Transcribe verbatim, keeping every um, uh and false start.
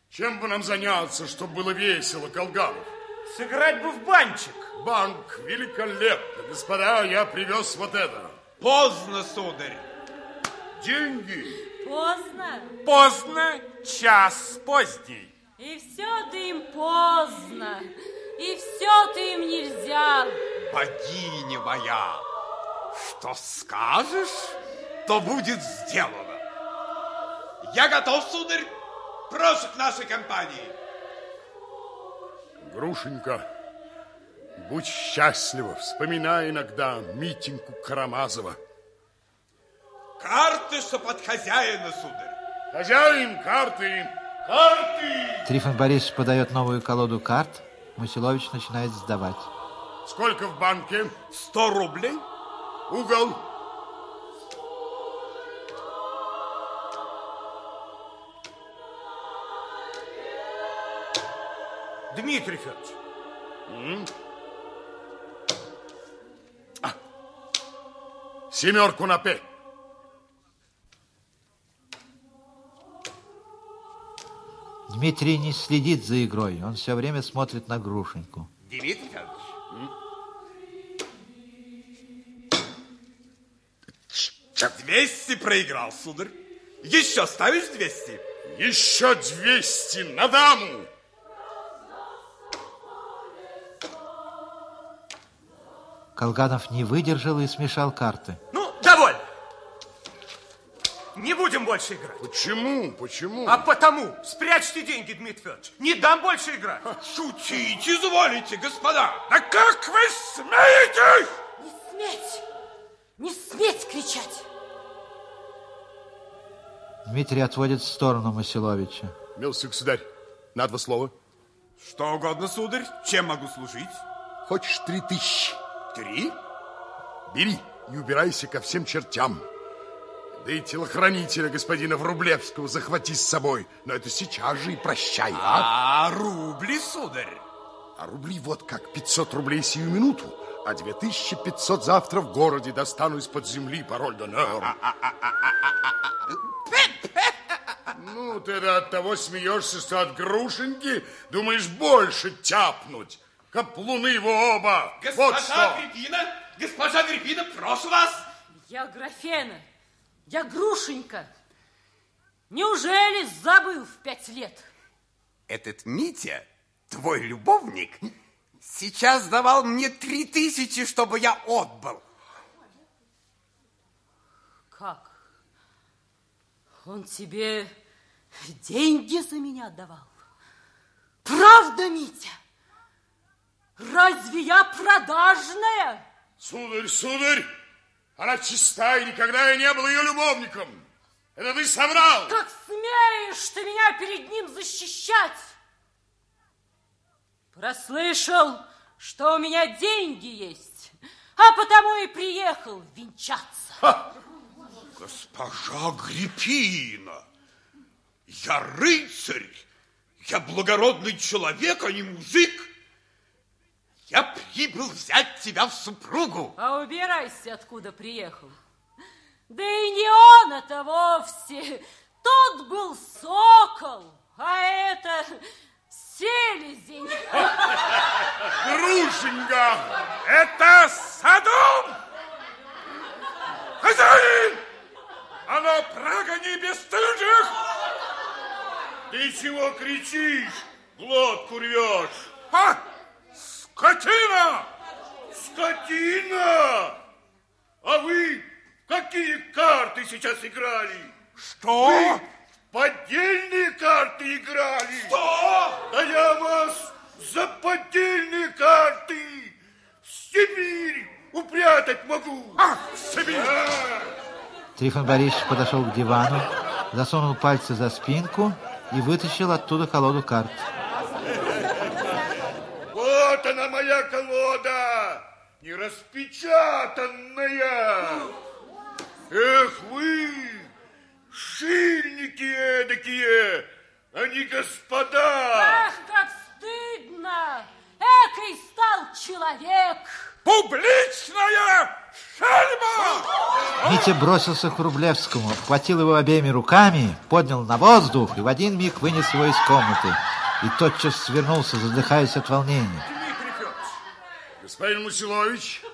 Чем бы нам заняться, чтобы было весело, Колганов? Сыграть бы в банчик. Банк великолепно. Господа, я привез вот это. Поздно, сударь. Деньги. Поздно. Поздно, час поздний. И все ты им поздно. И все ты им не взял. Богиня моя, что скажешь, то будет сделано. Я готов, сударь, прошу к нашей компании. Грушенька, будь счастлива, вспоминай иногда Митеньку Карамазова. Карты, что под хозяина, сударь. Хозяин, карты, карты! Трифон Борисович подает новую колоду карт. Мусилович начинает сдавать. Сколько в банке? Сто рублей. Угол. Дмитрий Федорович. М? А. Семерку на П. Дмитрий не следит за игрой. Он все время смотрит на Грушеньку. Дмитрий Федорович. Двести проиграл, сударь. Еще ставишь двести? Еще двести на даму. Колганов не выдержал и смешал карты. Ну, довольно. Не будем больше играть. Почему? Почему? А потому, спрячьте деньги, Дмитрий Федорович. Не дам больше играть. Шутить изволите, господа. Да как вы смеете? Не сметь! Не сметь кричать! Дмитрий отводит в сторону Мусиловича. Милостивый государь, на два слова. Что угодно, сударь. Чем могу служить? Хочешь три тысячи? Три? Бери и убирайся ко всем чертям. Да и телохранителя господина Врублевского захвати с собой. Но это сейчас же и прощай, а? А, рубли, сударь. А рубли вот как, пятьсот рублей сию минуту, а две тысячи пятьсот завтра в городе достану из-под земли пароль д'онер. Ну, ты от того смеешься, что от Грушеньки думаешь больше тяпнуть. Каплуны его оба. Госпожа Вот что. Агриппина, госпожа Агриппина, прошу вас. Я Графена, я Грушенька. Неужели забыл в пять лет? Этот Митя, твой любовник, сейчас давал мне три тысячи, чтобы я отбыл. Как? Он тебе деньги за меня давал? Правда, Митя? Разве я продажная? Сударь, сударь, она чиста, и никогда я не был ее любовником. Это ты соврал. Как смеешь ты меня перед ним защищать? Прослышал, что у меня деньги есть, а потому и приехал венчаться. Ха! Госпожа Агриппина, я рыцарь, я благородный человек, а не мужик. Я прибыл взять тебя в супругу. А убирайся, откуда приехал. Да и не он это вовсе. Тот был сокол, а это селезень. Грушенька, это Содом! Хозяин! А ну, прогони бесстыжих! Ты чего кричишь? Глотку рвешь. А? Скотина! Скотина! А вы какие карты сейчас играли? Что? Вы поддельные карты играли. Что? Да я вас за поддельные карты в Сибирь упрятать могу. Ах, в Сибирь! А. Трифон Борисович подошел к дивану, засунул пальцы за спинку и вытащил оттуда колоду карт. Вот она, моя колода, не распечатанная. Эх вы, шильники эдакие, а не господа. Ах, как стыдно! Экой стал человек! Публичная шельма! Митя бросился к Врублевскому, обхватил его обеими руками, поднял на воздух и в один миг вынес его из комнаты. И тотчас свернулся, задыхаясь от волнения. Господин Мусилович,